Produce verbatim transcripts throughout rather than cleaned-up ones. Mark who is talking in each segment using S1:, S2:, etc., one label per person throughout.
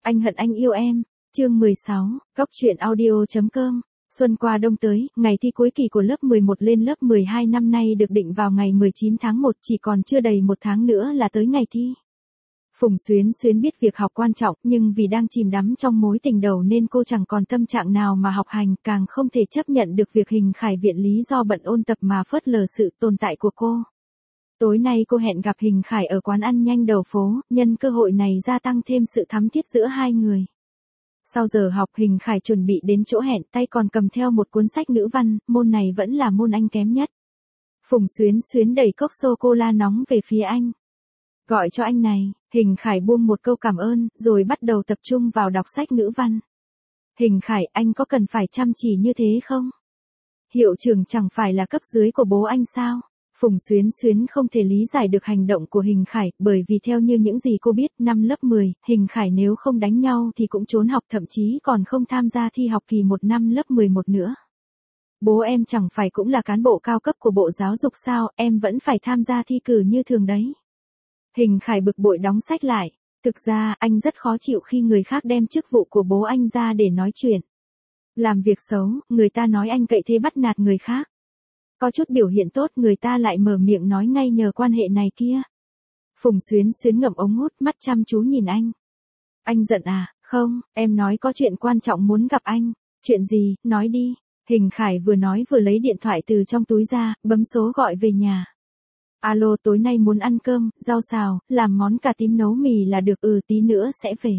S1: Anh hận anh yêu em. Chương mười sáu, Góc truyện audio chấm com. Xuân qua đông tới, ngày thi cuối kỳ của lớp mười một lên lớp mười hai năm nay được định vào ngày mười chín tháng một, chỉ còn chưa đầy một tháng nữa là tới ngày thi. Phùng Xuyến Xuyến biết việc học quan trọng, nhưng vì đang chìm đắm trong mối tình đầu nên cô chẳng còn tâm trạng nào mà học hành, càng không thể chấp nhận được việc Hình Khải viện lý do bận ôn tập mà phớt lờ sự tồn tại của cô. Tối nay cô hẹn gặp Hình Khải ở quán ăn nhanh đầu phố, nhân cơ hội này gia tăng thêm sự thắm thiết giữa hai người. Sau giờ học, Hình Khải chuẩn bị đến chỗ hẹn, tay còn cầm theo một cuốn sách ngữ văn, môn này vẫn là môn anh kém nhất. Phùng Xuyến Xuyến đẩy cốc sô-cô-la nóng về phía anh. Gọi cho anh này. Hình Khải buông một câu cảm ơn, rồi bắt đầu tập trung vào đọc sách ngữ văn. Hình Khải, anh có cần phải chăm chỉ như thế không? Hiệu trưởng chẳng phải là cấp dưới của bố anh sao? Phùng Xuyến Xuyến không thể lý giải được hành động của Hình Khải, bởi vì theo như những gì cô biết, năm lớp mười, Hình Khải nếu không đánh nhau thì cũng trốn học, thậm chí còn không tham gia thi học kỳ một năm lớp mười một nữa. Bố em chẳng phải cũng là cán bộ cao cấp của Bộ Giáo dục sao, em vẫn phải tham gia thi cử như thường đấy. Hình Khải bực bội đóng sách lại. Thực ra, anh rất khó chịu khi người khác đem chức vụ của bố anh ra để nói chuyện. Làm việc xấu, người ta nói anh cậy thế bắt nạt người khác. Có chút biểu hiện tốt, người ta lại mở miệng nói ngay nhờ quan hệ này kia. Phùng Xuyến Xuyến ngậm ống hút, mắt chăm chú nhìn anh. Anh giận à? Không, em nói có chuyện quan trọng muốn gặp anh. Chuyện gì, nói đi. Hình Khải vừa nói vừa lấy điện thoại từ trong túi ra, bấm số gọi về nhà. Alo, tối nay muốn ăn cơm, rau xào, làm món cà tím nấu mì là được, ừ tí nữa sẽ về.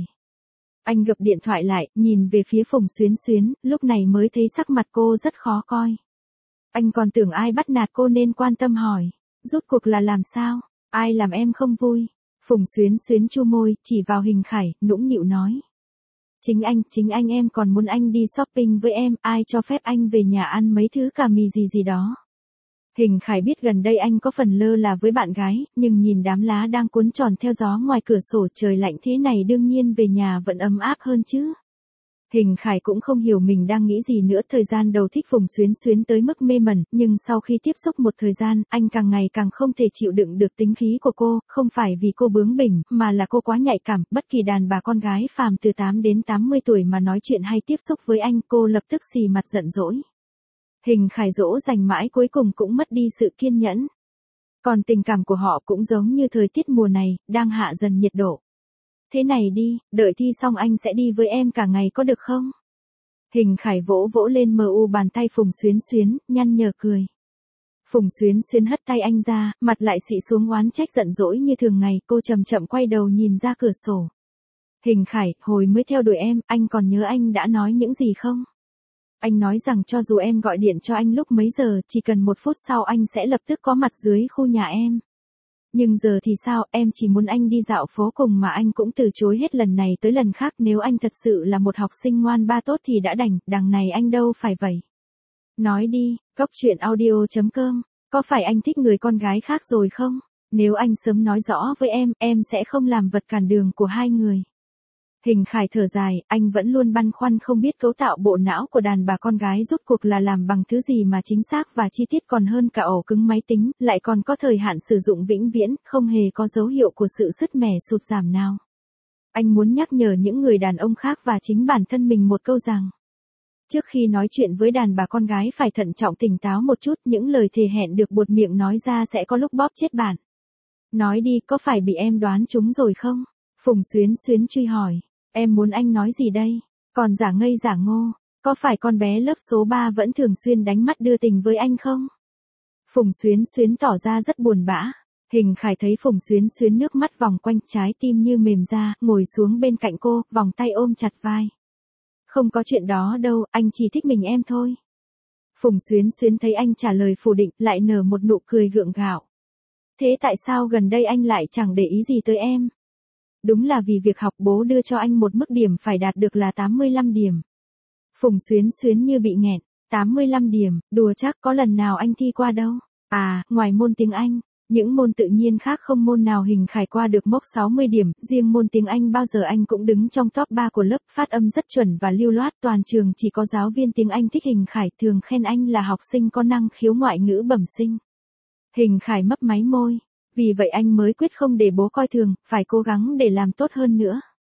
S1: Anh gập điện thoại lại, nhìn về phía Phùng Xuyến Xuyến, lúc này mới thấy sắc mặt cô rất khó coi. Anh còn tưởng ai bắt nạt cô nên quan tâm hỏi. Rốt cuộc là làm sao? Ai làm em không vui? Phùng Xuyến Xuyến chu môi, chỉ vào Hình Khải, nũng nịu nói. Chính anh, chính anh em còn muốn anh đi shopping với em, ai cho phép anh về nhà ăn mấy thứ cà mì gì gì đó. Hình Khải biết gần đây anh có phần lơ là với bạn gái, nhưng nhìn đám lá đang cuốn tròn theo gió ngoài cửa sổ, trời lạnh thế này đương nhiên về nhà vẫn ấm áp hơn chứ. Hình Khải cũng không hiểu mình đang nghĩ gì nữa, thời gian đầu thích Phùng Xuyến Xuyến tới mức mê mẩn, nhưng sau khi tiếp xúc một thời gian, anh càng ngày càng không thể chịu đựng được tính khí của cô, không phải vì cô bướng bỉnh, mà là cô quá nhạy cảm, bất kỳ đàn bà con gái phàm từ tám đến tám mươi tuổi mà nói chuyện hay tiếp xúc với anh, cô lập tức xì mặt giận dỗi. Hình Khải dỗ dành mãi cuối cùng cũng mất đi sự kiên nhẫn. Còn tình cảm của họ cũng giống như thời tiết mùa này, đang hạ dần nhiệt độ. Thế này đi, đợi thi xong anh sẽ đi với em cả ngày có được không? Hình Khải vỗ vỗ lên mờ u bàn tay Phùng Xuyến Xuyến, nhăn nhở cười. Phùng Xuyến Xuyến hất tay anh ra, mặt lại xị xuống oán trách giận dỗi như thường ngày, cô chậm chậm quay đầu nhìn ra cửa sổ. Hình Khải, hồi mới theo đuổi em, anh còn nhớ anh đã nói những gì không? Anh nói rằng cho dù em gọi điện cho anh lúc mấy giờ, chỉ cần một phút sau anh sẽ lập tức có mặt dưới khu nhà em. Nhưng giờ thì sao, em chỉ muốn anh đi dạo phố cùng mà anh cũng từ chối hết lần này tới lần khác, nếu anh thật sự là một học sinh ngoan ba tốt thì đã đành, đằng này anh đâu phải vậy. Nói đi, Góc truyện audio chấm com, có phải anh thích người con gái khác rồi không? Nếu anh sớm nói rõ với em, em sẽ không làm vật cản đường của hai người. Hình Khải thở dài, anh vẫn luôn băn khoăn không biết cấu tạo bộ não của đàn bà con gái rốt cuộc là làm bằng thứ gì mà chính xác và chi tiết còn hơn cả ổ cứng máy tính, lại còn có thời hạn sử dụng vĩnh viễn, không hề có dấu hiệu của sự sứt mẻ sụt giảm nào. Anh muốn nhắc nhở những người đàn ông khác và chính bản thân mình một câu rằng, trước khi nói chuyện với đàn bà con gái phải thận trọng tỉnh táo một chút, những lời thề hẹn được buột miệng nói ra sẽ có lúc bóp chết bạn. Nói đi, có phải bị em đoán trúng rồi không? Phùng Xuyến Xuyến truy hỏi. Em muốn anh nói gì đây? Còn giả ngây giả ngô, có phải con bé lớp số ba vẫn thường xuyên đánh mắt đưa tình với anh không? Phùng Xuyến Xuyến tỏ ra rất buồn bã. Hình Khải thấy Phùng Xuyến Xuyến nước mắt vòng quanh, trái tim như mềm ra, ngồi xuống bên cạnh cô, vòng tay ôm chặt vai. Không có chuyện đó đâu, anh chỉ thích mình em thôi. Phùng Xuyến Xuyến thấy anh trả lời phủ định, lại nở một nụ cười gượng gạo. Thế tại sao gần đây anh lại chẳng để ý gì tới em? Đúng là vì việc học bố đưa cho anh một mức điểm phải đạt được là tám mươi lăm điểm. Phùng Xuyến Xuyến như bị nghẹn. tám mươi lăm điểm, đùa chắc, có lần nào anh thi qua đâu. À, ngoài môn tiếng Anh, những môn tự nhiên khác không môn nào Hình Khải qua được mốc sáu mươi điểm, riêng môn tiếng Anh bao giờ anh cũng đứng trong top ba của lớp, phát âm rất chuẩn và lưu loát, toàn trường chỉ có giáo viên tiếng Anh thích Hình Khải, thường khen anh là học sinh có năng khiếu ngoại ngữ bẩm sinh. Hình Khải mấp máy môi. Vì vậy anh mới quyết không để bố coi thường, phải cố gắng để làm tốt hơn nữa.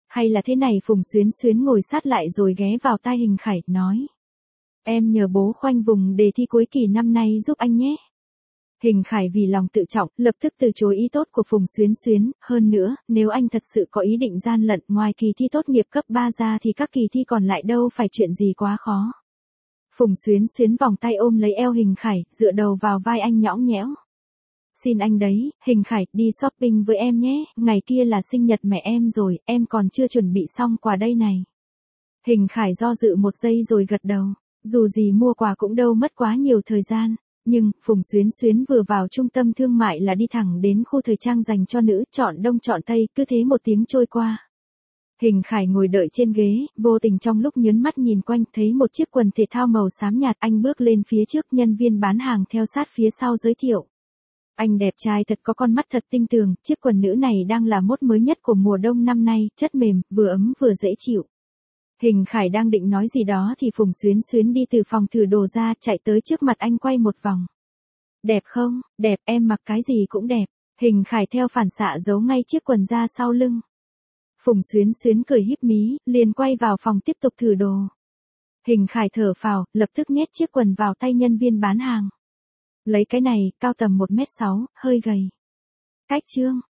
S1: Hay là thế này? Phùng Xuyến Xuyến ngồi sát lại rồi ghé vào tai Hình Khải, nói. Em nhờ bố khoanh vùng đề thi cuối kỳ năm nay giúp anh nhé. Hình Khải vì lòng tự trọng, lập tức từ chối ý tốt của Phùng Xuyến Xuyến, hơn nữa, nếu anh thật sự có ý định gian lận ngoài kỳ thi tốt nghiệp cấp ba ra thì các kỳ thi còn lại đâu phải chuyện gì quá khó. Phùng Xuyến Xuyến vòng tay ôm lấy eo Hình Khải, dựa đầu vào vai anh nhõng nhẽo. Xin anh đấy, Hình Khải, đi shopping với em nhé, ngày kia là sinh nhật mẹ em rồi, em còn chưa chuẩn bị xong quà đây này. Hình Khải do dự một giây rồi gật đầu, dù gì mua quà cũng đâu mất quá nhiều thời gian. Nhưng, Phùng Xuyến Xuyến vừa vào trung tâm thương mại là đi thẳng đến khu thời trang dành cho nữ, chọn đông chọn tây, cứ thế một tiếng trôi qua. Hình Khải ngồi đợi trên ghế, vô tình trong lúc nhớn mắt nhìn quanh thấy một chiếc quần thể thao màu xám nhạt, anh bước lên phía trước, nhân viên bán hàng theo sát phía sau giới thiệu. Anh đẹp trai thật, có con mắt thật tinh tường, chiếc quần nữ này đang là mốt mới nhất của mùa đông năm nay, chất mềm, vừa ấm vừa dễ chịu. Hình Khải đang định nói gì đó thì Phùng Xuyến Xuyến đi từ phòng thử đồ ra, chạy tới trước mặt anh quay một vòng. Đẹp không? Đẹp, em mặc cái gì cũng đẹp. Hình Khải theo phản xạ giấu ngay chiếc quần ra sau lưng. Phùng Xuyến Xuyến cười híp mí, liền quay vào phòng tiếp tục thử đồ. Hình Khải thở phào, lập tức nhét chiếc quần vào tay nhân viên bán hàng. Lấy cái này, cao tầm một mét sáu, hơi gầy. Cách trương,